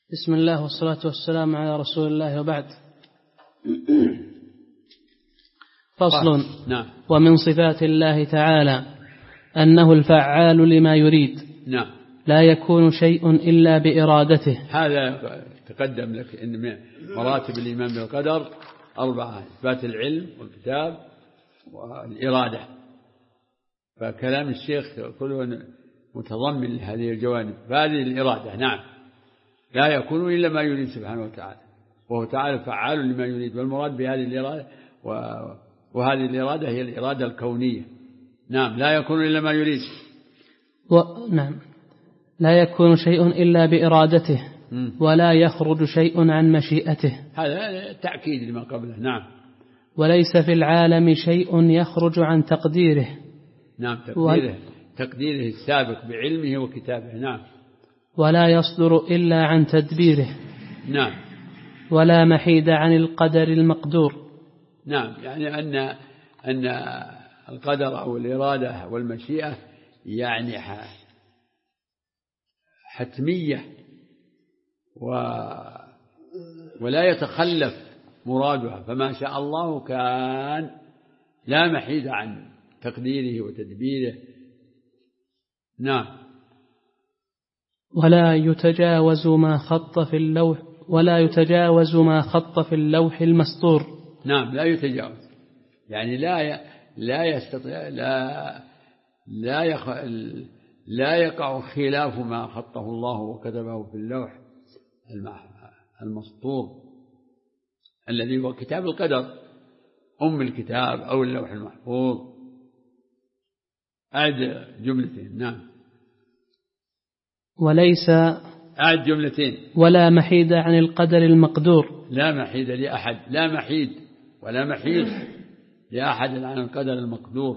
بسم الله والصلاة والسلام على رسول الله وبعد. فصل. نعم. ومن صفات الله تعالى أنه الفعال لما يريد. نعم. لا يكون شيء إلا بإرادته. هذا تقدم لك إن من مراتب الإيمان بالقدر 4: إثبات العلم والكتاب والإرادة. فكلام الشيخ كله متضمن لهذه الجوانب. فهذه الإرادة نعم لا يكون إلا ما يريد سبحانه وتعالى، وهو تعالى فعال لما يريد. والمراد بهذه الإرادة وهذه الإرادة هي الإرادة الكونية. نعم لا يكون إلا ما يريد. نعم لا يكون شيء إلا بإرادته ولا يخرج شيء عن مشيئته. هذا تأكيد لما قبله. نعم. وليس في العالم شيء يخرج عن تقديره. نعم تقديره السابق بعلمه وكتابه. نعم. ولا يصدر إلا عن تدبيره. نعم. ولا محيد عن القدر المقدور. نعم يعني أن القدر أو الإرادة والمشيئة يعني حتمية ولا يتخلف مرادها، فما شاء الله كان لا محيد عن تقديره وتدبيره. نعم. ولا يتجاوز ما خط في اللوح المسطور. نعم لا يتجاوز يعني لا يستطيع لا يقع خلاف ما خطه الله وكتبه في اللوح المسطور الذي هو كتاب القدر أم الكتاب أو اللوح المحفوظ. أعد جملتين. نعم. وليس أعد جملتين. ولا محيد عن القدر المقدور. لا محيد لأحد، لا محيد ولا محيد لأحد عن القدر المقدور.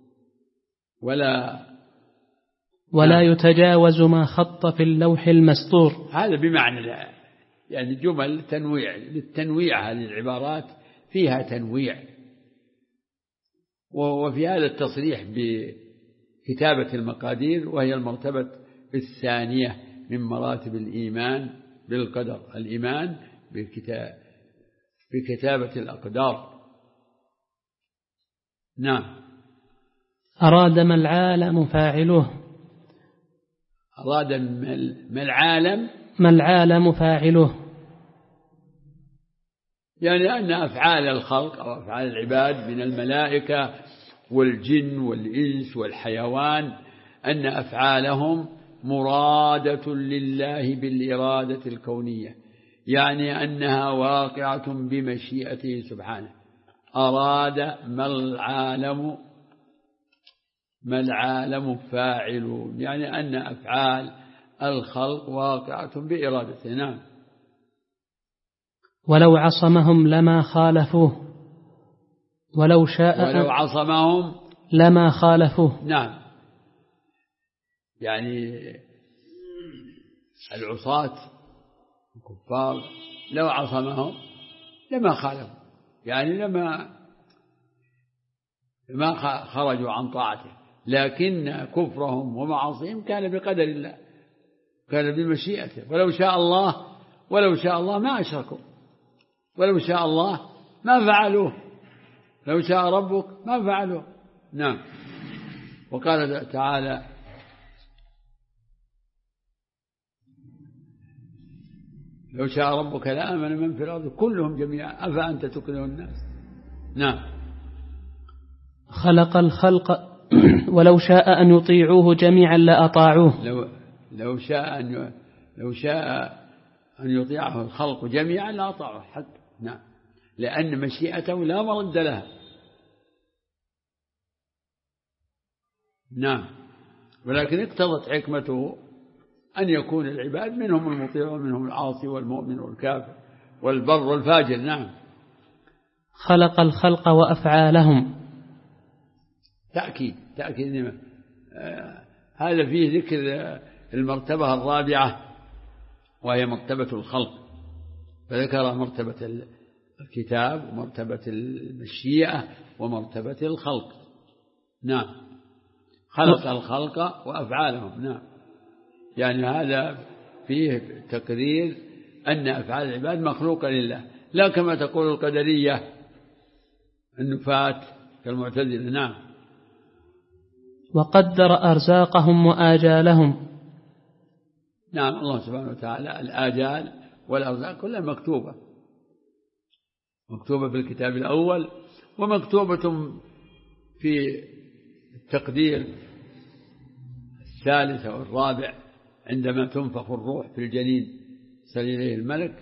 ولا يتجاوز ما خط في اللوح المسطور. هذا بمعنى يعني جمل تنويع للتنويع. هذه العبارات فيها تنويع. وفي هذا التصريح بكتابة المقادير، وهي المرتبة الثانية من مراتب الإيمان بالقدر، الإيمان بكتابة الأقدار. نعم. أراد ما العالم فاعله. أراد ما العالم فاعله يعني أن أفعال الخلق أو أفعال العباد من الملائكة والجن والإنس والحيوان أن أفعالهم مرادة لله بالإرادة الكونية، يعني أنها واقعة بمشيئته سبحانه. أراد ما العالم فاعل، يعني أن أفعال الخلق واقعة بإرادته. نعم. ولو عصمهم لما خالفوه. ولو عصمهم لما خالفوه. نعم يعني العصاة الكفار لو عصمهم لما خالفوا، يعني لما خرجوا عن طاعته، لكن كفرهم ومعاصيهم كان بقدر الله، كان بمشيئته. ولو شاء الله ما أشركوا، ولو شاء الله ما فعلوه، لو شاء ربك ما فعلوه. نعم. وقال تعالى: لو شاء ربك لآمن من في الأرض كلهم جميعا أفأنت تكره الناس. نعم. خلق الخلق ولو شاء أن يطيعوه جميعا لأطاعوه. لو شاء أن يطيعه الخلق جميعا لأطاعوه حتى. نعم. لأن مشيئته لا مرد لها. نعم. ولكن اقتضت حكمته أن يكون العباد منهم المطيع ومنهم العاصي والمؤمن والكافر والبر والفاجر. نعم. خلق الخلق وأفعالهم. تأكيد هذا فيه ذكر المرتبة الرابعة وهي مرتبة الخلق، فذكر مرتبة الكتاب ومرتبة المشيئة ومرتبة الخلق. نعم. خلق الخلق وأفعالهم. نعم. يعني هذا فيه تقرير أن أفعال العباد مخلوقة لله، لا كما تقول القدرية النفاة كالمعتزلة. نعم. وقدر أرزاقهم وآجالهم. نعم، الله سبحانه وتعالى الآجال والأرزاق كلها مكتوبة في الكتاب الأول، ومكتوبة في التقدير الثالث والرابع عندما تنفخ الروح في الجنين، يصل إليه الملك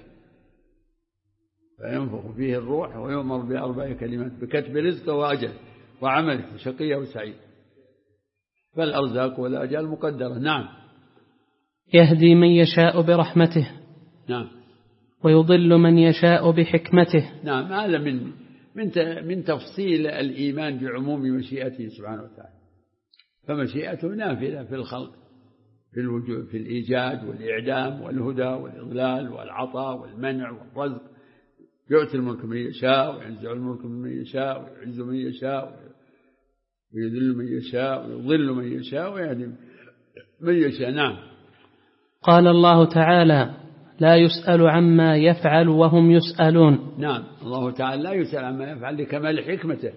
فينفخ فيه الروح ويؤمر بأربع كلمات بكتب رزقه وأجل وعمله شقي وسعيد، فالأرزاق والأجال مقدرة. نعم. يهدي من يشاء برحمته. نعم. ويضل من يشاء بحكمته. نعم، هذا من تفصيل الإيمان بعموم مشيئته سبحانه وتعالى، فمشيئته نافذة في الخلق، في الوجود، في الإيجاد والإعدام والهدى والإضلال والعطاء والمنع والرزق. يؤتي الملك من يشاء وينزع الملك من يشاء ويعز من يشاء ويذل من يشاء ويضل من يشاء ويهدي من يشاء. نعم. قال الله تعالى: لا يسأل عما يفعل وهم يسألون. نعم، الله تعالى لا يسأل عما يفعل لكمال حكمته،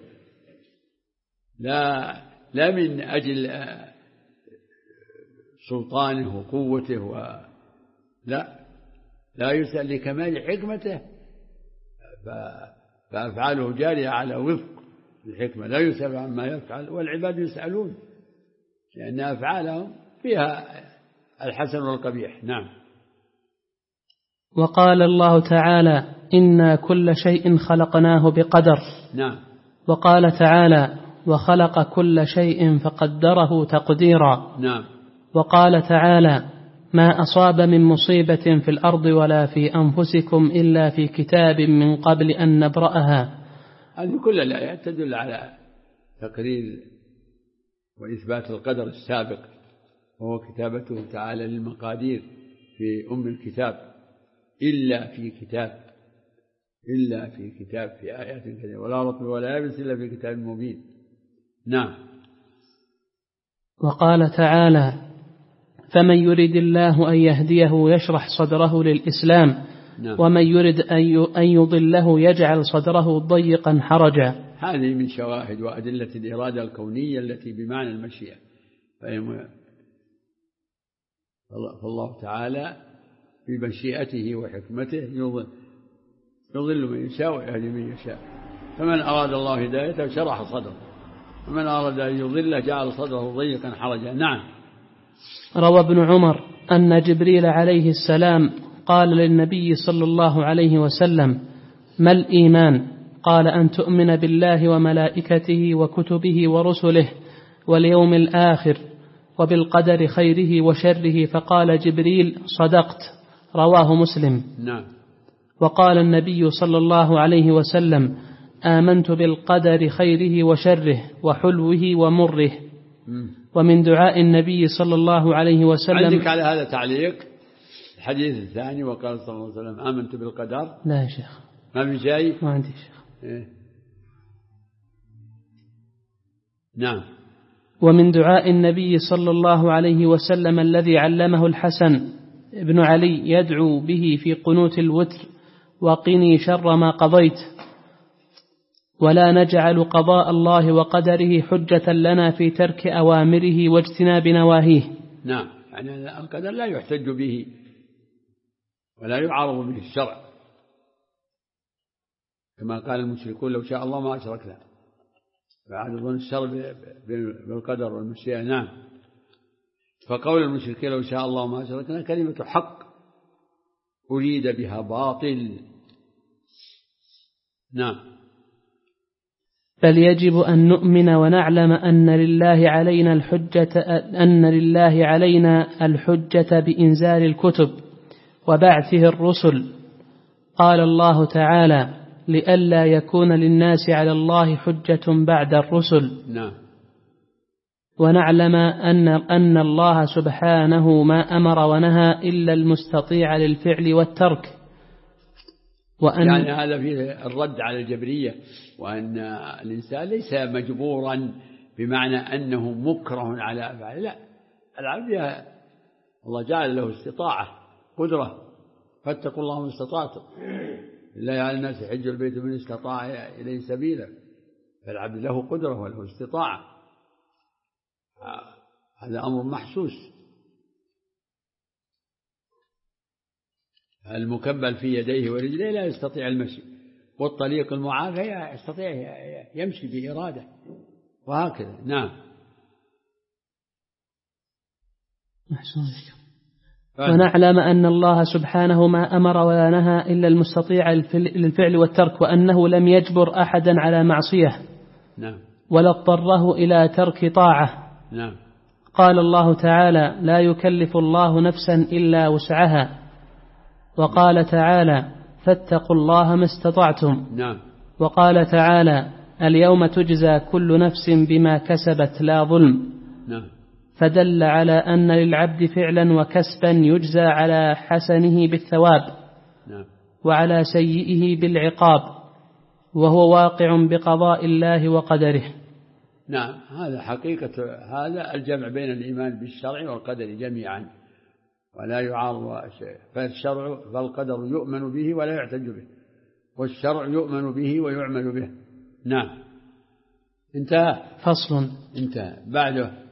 لا من أجل سلطانه وقوته لا يسأل لكمال حكمته، فأفعاله جارية على وفق الحكمة، لا يسأل عما يفعل والعباد يسألون، لأن أفعالهم فيها الحسن والقبيح. نعم. وقال الله تعالى: إنا كل شيء خلقناه بقدر. نعم. وقال تعالى: وخلق كل شيء فقدره تقديرا. نعم. وقال تعالى: ما أصاب من مصيبة في الأرض ولا في أنفسكم إلا في كتاب من قبل أن نبرأها. هذه كل الآيات تدل على تقرير وإثبات القدر السابق، وهو كتابته تعالى للمقادير في أم الكتاب، إلا في كتاب في آيات كثيرة، ولا رطب ولا يابس إلا في كتاب مبين. نعم. وقال تعالى: فمن يريد الله أن يهديه يشرح صدره للإسلام. نعم. ومن يريد أن يضله يجعل صدره ضيقا حرجا. هذه من شواهد وأدلة الإرادة الكونية التي بمعنى المشيئة، فالله تعالى بمشيئته وحكمته يضل من يشاء ويهدي من يشاء، فمن أراد الله هدايته شرح صدره، ومن أراد أن يضله جعل صدره ضيقا حرجا. نعم. روى ابن عمر أن جبريل عليه السلام قال للنبي صلى الله عليه وسلم: ما الإيمان؟ قال: أن تؤمن بالله وملائكته وكتبه ورسله واليوم الآخر وبالقدر خيره وشره. فقال جبريل: صدقت. رواه مسلم. نعم. وقال النبي صلى الله عليه وسلم: آمنت بالقدر خيره وشره وحلوه ومره. ومن دعاء النبي صلى الله عليه وسلم. عندك على هذا تعليق؟ الحديث الثاني وقال صلى الله عليه وسلم: آمنت بالقدر. لا يا شيخ، ما في شيء. ما عندي شيخ. نعم. ومن دعاء النبي صلى الله عليه وسلم الذي علمه الحسن بن علي يدعو به في قنوت الوتر: وقني شر ما قضيت، ولا نجعل قضاء الله وقدره حجة لنا في ترك أوامره واجتناب نواهيه. نعم، يعني القدر لا يحتج به ولا يعارض به الشرع، كما قال المشركون: لو شاء الله ما أشركنا، فيعارضون الشرع بالقدر والمشيئة. نعم. فقول المشركين لو شاء الله ما أشركنا كلمة حق أريد بها باطل. نعم. بل يجب أن نؤمن ونعلم أن لله علينا الحجة بإنزال الكتب وبعثه الرسل. قال الله تعالى: لئلا يكون للناس على الله حجة بعد الرسل. نعم. ونعلم أن الله سبحانه ما أمر ونهى إلا المستطيع للفعل والترك. يعني هذا فيه الرد على الجبرية، وأن الإنسان ليس مجبورا بمعنى أنه مكره على أفعاله، لا، العبد الله جعل له استطاعة، قدرة فاتقوا الله ما استطعتم، لله على الناس حج البيت من استطاع إليه سبيلا، فالعبد له قدرة وله استطاعة، هذا أمر محسوس. المكبل في يديه ورجليه لا يستطيع المشي، والطليق المعافى يستطيع يمشي بإرادة، وهكذا. نعم. ونعلم أن الله سبحانه ما أمر ولا نهى إلا المستطيع للفعل والترك، وأنه لم يجبر أحدا على معصية. نعم. ولا اضطره إلى ترك طاعة. نعم. قال الله تعالى: لا يكلف الله نفسا إلا وسعها. وقال تعالى: فاتقوا الله ما استطعتم. نعم. وقال تعالى: اليوم تجزى كل نفس بما كسبت لا ظلم. نعم. فدل على أن للعبد فعلا وكسبا يجزى على حسنه بالثواب، نعم، وعلى سيئه بالعقاب، وهو واقع بقضاء الله وقدره. نعم، هذا حقيقة هذا الجمع بين الإيمان بالشرع والقدر جميعا، ولا يعارض شيء. فالشرع فالقدر يؤمن به ولا يعتج به، والشرع يؤمن به ويعمل به. نعم. انتهى. فصل. انتهى. بعده